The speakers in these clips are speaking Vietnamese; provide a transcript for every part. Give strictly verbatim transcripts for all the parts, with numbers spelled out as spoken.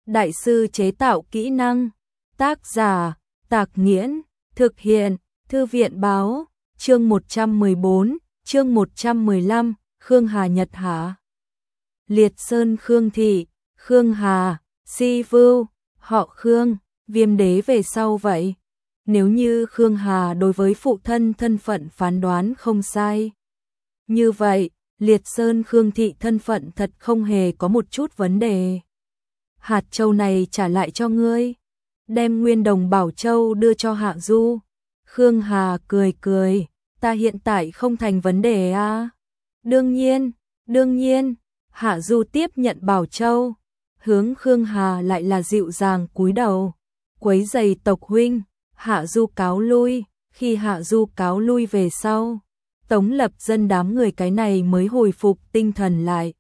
Đại sư chế tạo kỹ năng. Tác giả, Tạc Nghiễn. Thực hiện, Thư viện báo. Chương một trăm mười bốn, chương một trăm mười lăm, Khương Hà Nhật Hạ. Liệt Sơn Khương Thị, Khương Hà, Si Vưu, họ Khương, Viêm Đế về sau vậy. Nếu như Khương Hà đối với phụ thân thân phận phán đoán không sai. Như vậy, Liệt Sơn Khương Thị thân phận thật không hề có một chút vấn đề. Hạt châu này trả lại cho ngươi. Đem Nguyên Đồng Bảo Châu đưa cho Hạ Du. Khương Hà cười cười, ta hiện tại không thành vấn đề à? Đương nhiên, đương nhiên. Hạ Du tiếp nhận Bảo Châu, hướng Khương Hà lại là dịu dàng cúi đầu. Quấy giày tộc huynh, Hạ Du cáo lui. Khi Hạ Du cáo lui về sau, Tống Lập Dân đám người cái này mới hồi phục tinh thần lại.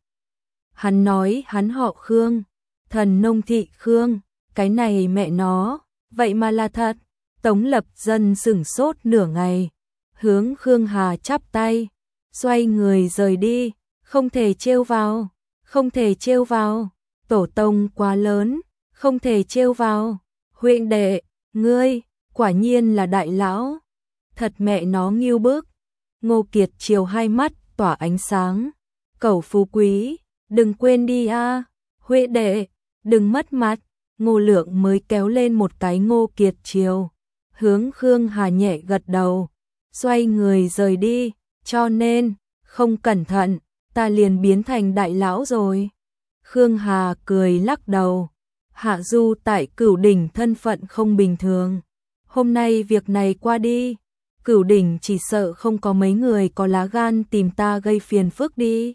Hắn nói hắn họ Khương, Thần Nông Thị Khương, cái này mẹ nó, vậy mà là thật. Tống Lập Dân sửng sốt nửa ngày, hướng Khương Hà chắp tay, xoay người rời đi, không thể trêu vào, không thể trêu vào, tổ tông quá lớn, không thể trêu vào. Huynh đệ, ngươi, quả nhiên là đại lão, thật mẹ nó nghiêu bức. Ngô Kiệt chiều hai mắt tỏa ánh sáng, cẩu phú quý, đừng quên đi a, huynh đệ, đừng mất mặt. Ngô Lượng mới kéo lên một cái Ngô Kiệt chiều, hướng Khương Hà nhẹ gật đầu, xoay người rời đi, cho nên, không cẩn thận, ta liền biến thành đại lão rồi. Khương Hà cười lắc đầu, Hạ Du tại Cửu Đỉnh thân phận không bình thường, hôm nay việc này qua đi, Cửu Đỉnh chỉ sợ không có mấy người có lá gan tìm ta gây phiền phức đi.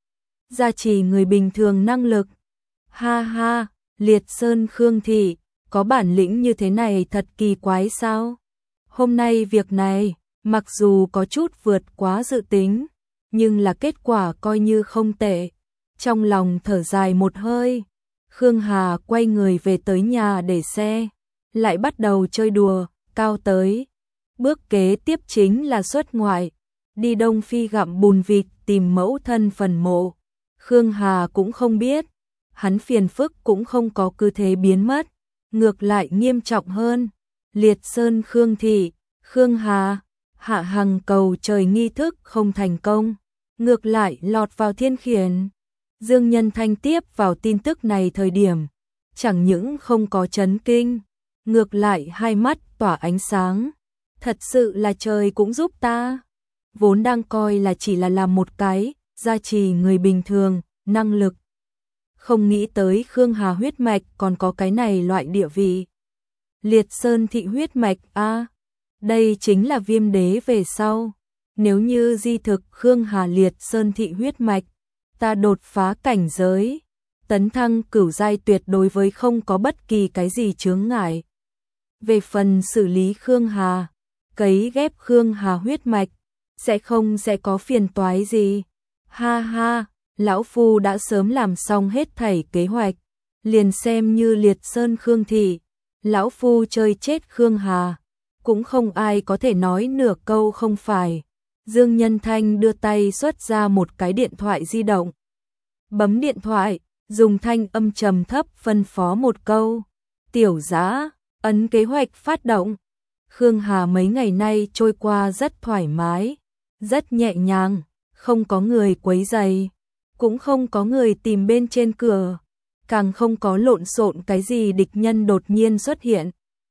Gia trì người bình thường năng lực, ha ha. Liệt Sơn Khương Thị, có bản lĩnh như thế này thật kỳ quái sao? Hôm nay việc này, mặc dù có chút vượt quá dự tính, nhưng là kết quả coi như không tệ. Trong lòng thở dài một hơi, Khương Hà quay người về tới nhà để xe, lại bắt đầu chơi đùa, cao tới. Bước kế tiếp chính là xuất ngoại, đi Đông Phi gặm bùn vịt tìm mẫu thân phần mộ. Khương Hà cũng không biết. Hắn phiền phức cũng không có cứ thế biến mất, ngược lại nghiêm trọng hơn. Liệt Sơn Khương Thị, Khương Hà, hạ hằng cầu trời nghi thức không thành công, ngược lại lọt vào thiên khiển. Dương Nhân Thanh tiếp vào tin tức này thời điểm, chẳng những không có chấn kinh, ngược lại hai mắt tỏa ánh sáng. Thật sự là trời cũng giúp ta. Vốn đang coi là chỉ là làm một cái, gia trì người bình thường, năng lực. Không nghĩ tới Khương Hà huyết mạch còn có cái này loại địa vị. Liệt Sơn Thị huyết mạch a, à, đây chính là Viêm Đế về sau. Nếu như di thực Khương Hà Liệt Sơn Thị huyết mạch, ta đột phá cảnh giới, tấn thăng cửu giai tuyệt đối với không có bất kỳ cái gì chướng ngại. Về phần xử lý Khương Hà, cấy ghép Khương Hà huyết mạch, sẽ không sẽ có phiền toái gì. Ha ha. Lão Phu đã sớm làm xong hết thảy kế hoạch, liền xem như Liệt Sơn Khương Thị, Lão Phu chơi chết Khương Hà, cũng không ai có thể nói nửa câu không phải. Dương Nhân Thanh đưa tay xuất ra một cái điện thoại di động. Bấm điện thoại, dùng thanh âm trầm thấp phân phó một câu. Tiểu Dã, ấn kế hoạch phát động. Khương Hà mấy ngày nay trôi qua rất thoải mái, rất nhẹ nhàng, không có người quấy rầy. Cũng không có người tìm bên trên cửa, càng không có lộn xộn cái gì địch nhân đột nhiên xuất hiện.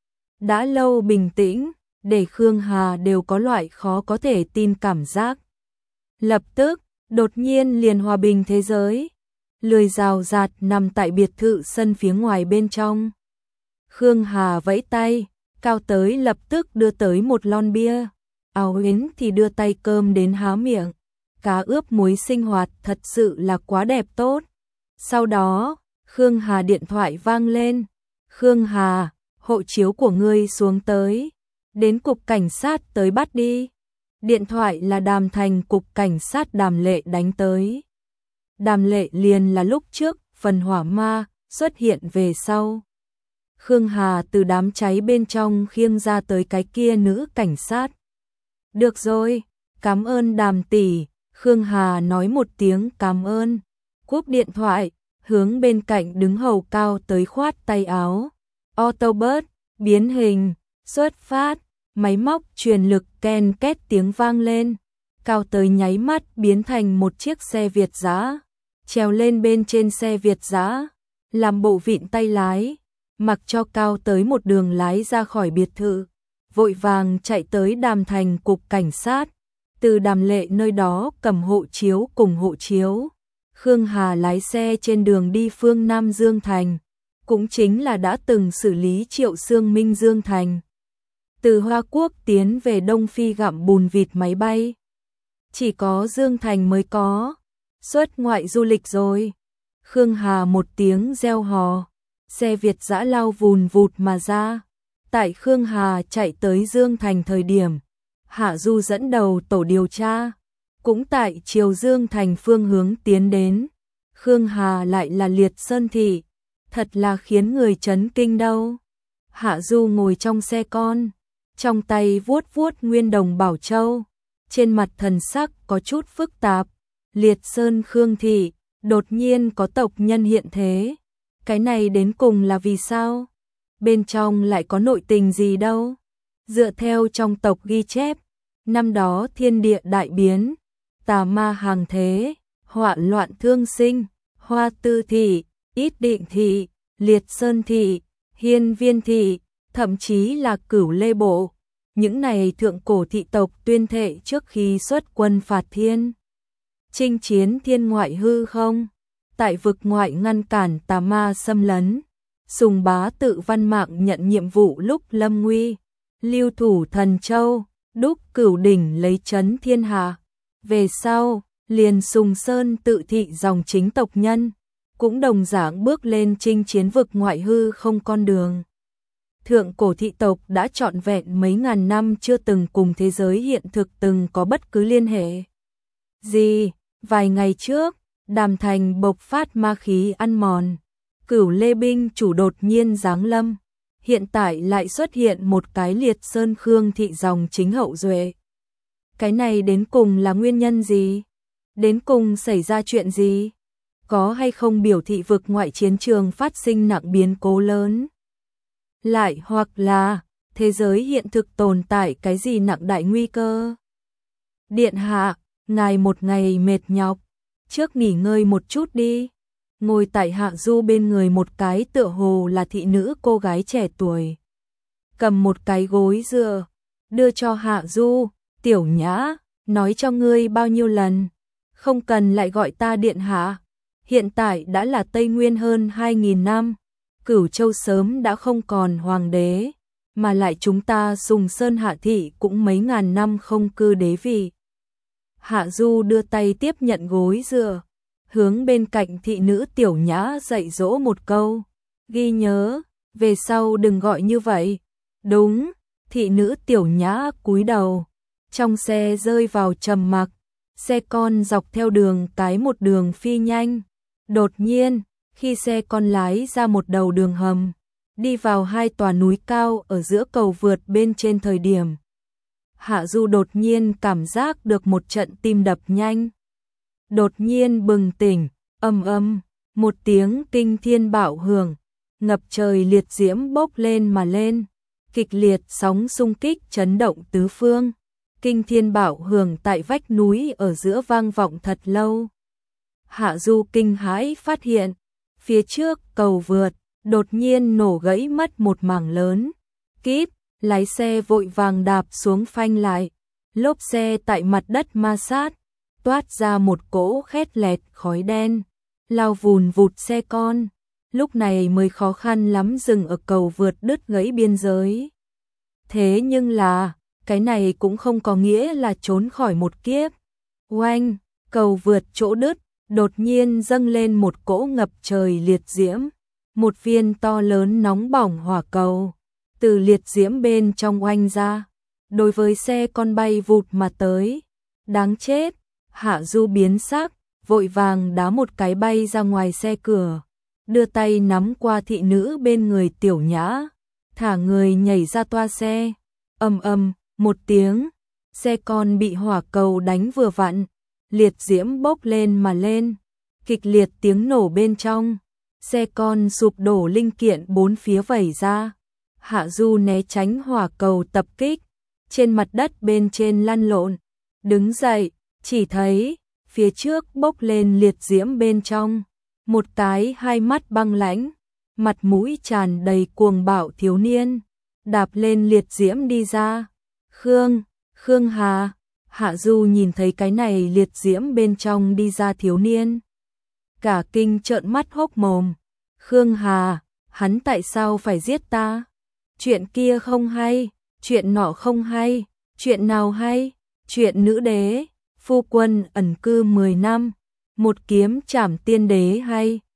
Đã lâu bình tĩnh, để Khương Hà đều có loại khó có thể tin cảm giác. Lập tức, đột nhiên liền hòa bình thế giới. Lười rào rạt nằm tại biệt thự sân phía ngoài bên trong. Khương Hà vẫy tay, cao tới lập tức đưa tới một lon bia. Áo Yến thì đưa tay cơm đến há miệng. Cá ướp muối sinh hoạt thật sự là quá đẹp tốt. Sau đó, Khương Hà điện thoại vang lên. Khương Hà, hộ chiếu của ngươi xuống tới. Đến cục cảnh sát tới bắt đi. Điện thoại là Đàm Thành cục cảnh sát Đàm Lệ đánh tới. Đàm Lệ liền là lúc trước, phần hỏa ma, xuất hiện về sau. Khương Hà từ đám cháy bên trong khiêng ra tới cái kia nữ cảnh sát. Được rồi, cảm ơn Đàm tỷ. Khương Hà nói một tiếng cảm ơn, cúp điện thoại, hướng bên cạnh đứng hầu cao tới khoát tay áo. Autobot, biến hình, xuất phát, máy móc truyền lực ken két tiếng vang lên. Cao tới nháy mắt biến thành một chiếc xe Việt dã, trèo lên bên trên xe Việt dã, làm bộ vịn tay lái, mặc cho Cao tới một đường lái ra khỏi biệt thự, vội vàng chạy tới Đàm Thành cục cảnh sát, từ Đàm Lệ nơi đó cầm hộ chiếu cùng hộ chiếu. Khương Hà lái xe trên đường đi phương Nam Dương Thành, cũng chính là đã từng xử lý Triệu Xương Minh Dương Thành. Từ Hoa Quốc tiến về Đông Phi gặm bùn vịt máy bay. Chỉ có Dương Thành mới có. Xuất ngoại du lịch rồi. Khương Hà một tiếng reo hò. Xe Việt dã lao vùn vụt mà ra. Tại Khương Hà chạy tới Dương Thành thời điểm, Hạ Du dẫn đầu tổ điều tra. Cũng tại chiều Dương Thành phương hướng tiến đến. Khương Hà lại là Liệt Sơn Thị. Thật là khiến người chấn kinh đâu. Hạ Du ngồi trong xe con, trong tay vuốt vuốt Nguyên Đồng Bảo Châu, trên mặt thần sắc có chút phức tạp. Liệt Sơn Khương Thị, đột nhiên có tộc nhân hiện thế. Cái này đến cùng là vì sao? Bên trong lại có nội tình gì đâu? Dựa theo trong tộc ghi chép, năm đó thiên địa đại biến, tà ma hàng thế, họa loạn thương sinh, Hoa Tư Thị, Ít Định Thị, Liệt Sơn Thị, Hiên Viên Thị, thậm chí là Cửu Lê Bộ. Những này thượng cổ thị tộc tuyên thệ trước khi xuất quân phạt thiên, chinh chiến thiên ngoại hư không, tại vực ngoại ngăn cản tà ma xâm lấn. Sùng Bá tự văn mạng nhận nhiệm vụ lúc lâm nguy, lưu thủ Thần Châu, đúc Cửu Đỉnh lấy trấn thiên hạ. Về sau, liền Sùng Sơn tự thị dòng chính tộc nhân, cũng đồng dạng bước lên chinh chiến vực ngoại hư không con đường. Thượng cổ thị tộc đã trọn vẹn mấy ngàn năm chưa từng cùng thế giới hiện thực từng có bất cứ liên hệ gì. Vài ngày trước, Đàm Thành bộc phát ma khí ăn mòn, Cửu Lê binh chủ đột nhiên giáng lâm, hiện tại lại xuất hiện một cái Liệt Sơn Khương Thị dòng chính hậu duệ. Cái này đến cùng là nguyên nhân gì? Đến cùng xảy ra chuyện gì? Có hay không biểu thị vực ngoại chiến trường phát sinh nặng biến cố lớn? Lại hoặc là thế giới hiện thực tồn tại cái gì nặng đại nguy cơ? Điện hạ, ngài một ngày mệt nhọc, trước nghỉ ngơi một chút đi. Ngồi tại Hạ Du bên người một cái tựa hồ là thị nữ cô gái trẻ tuổi, cầm một cái gối dựa, đưa cho Hạ Du. Tiểu Nhã, nói cho ngươi bao nhiêu lần, không cần lại gọi ta điện hạ. Hiện tại đã là Tây Nguyên hơn hai nghìn năm, Cửu Châu sớm đã không còn hoàng đế, mà lại chúng ta Sùng Sơn Hạ Thị cũng mấy ngàn năm không cư đế vị. Hạ Du đưa tay tiếp nhận gối dựa, hướng bên cạnh thị nữ Tiểu Nhã dạy dỗ một câu, ghi nhớ, về sau đừng gọi như vậy. Đúng, thị nữ Tiểu Nhã cúi đầu. Trong xe rơi vào trầm mặc, xe con dọc theo đường cái một đường phi nhanh. Đột nhiên, khi xe con lái ra một đầu đường hầm, đi vào hai tòa núi cao ở giữa cầu vượt bên trên thời điểm, Hạ Du đột nhiên cảm giác được một trận tim đập nhanh. Đột nhiên bừng tỉnh, ầm ầm, một tiếng kinh thiên bạo hưởng, ngập trời liệt diễm bốc lên mà lên, kịch liệt sóng xung kích chấn động tứ phương. Kinh thiên bạo hưởng tại vách núi ở giữa vang vọng thật lâu. Hạ Du kinh hãi phát hiện, phía trước cầu vượt đột nhiên nổ gãy mất một mảng lớn. Kíp, lái xe vội vàng đạp xuống phanh lại, lốp xe tại mặt đất ma sát, toát ra một cỗ khét lẹt khói đen, lao vùn vụt xe con. Lúc này mới khó khăn lắm dừng ở cầu vượt đứt gãy biên giới. Thế nhưng là, cái này cũng không có nghĩa là trốn khỏi một kiếp. Oanh, cầu vượt chỗ đứt, đột nhiên dâng lên một cỗ ngập trời liệt diễm. Một viên to lớn nóng bỏng hỏa cầu, từ liệt diễm bên trong oanh ra, đối với xe con bay vụt mà tới. Đáng chết, Hạ Du biến sắc, vội vàng đá một cái bay ra ngoài xe cửa, đưa tay nắm qua thị nữ bên người Tiểu Nhã, thả người nhảy ra toa xe. Ầm ầm, một tiếng, xe con bị hỏa cầu đánh vừa vặn, liệt diễm bốc lên mà lên, kịch liệt tiếng nổ bên trong, xe con sụp đổ linh kiện bốn phía vẩy ra. Hạ Du né tránh hỏa cầu tập kích, trên mặt đất bên trên lăn lộn, đứng dậy, chỉ thấy phía trước bốc lên liệt diễm bên trong, một cái hai mắt băng lãnh, mặt mũi tràn đầy cuồng bạo thiếu niên, đạp lên liệt diễm đi ra. Khương, Khương Hà, Hạ Du nhìn thấy cái này liệt diễm bên trong đi ra thiếu niên, cả kinh trợn mắt hốc mồm. Khương Hà, hắn tại sao phải giết ta? Chuyện kia không hay, chuyện nọ không hay, chuyện nào hay? Chuyện nữ đế, phu quân ẩn cư mười năm, một kiếm trảm tiên đế hay?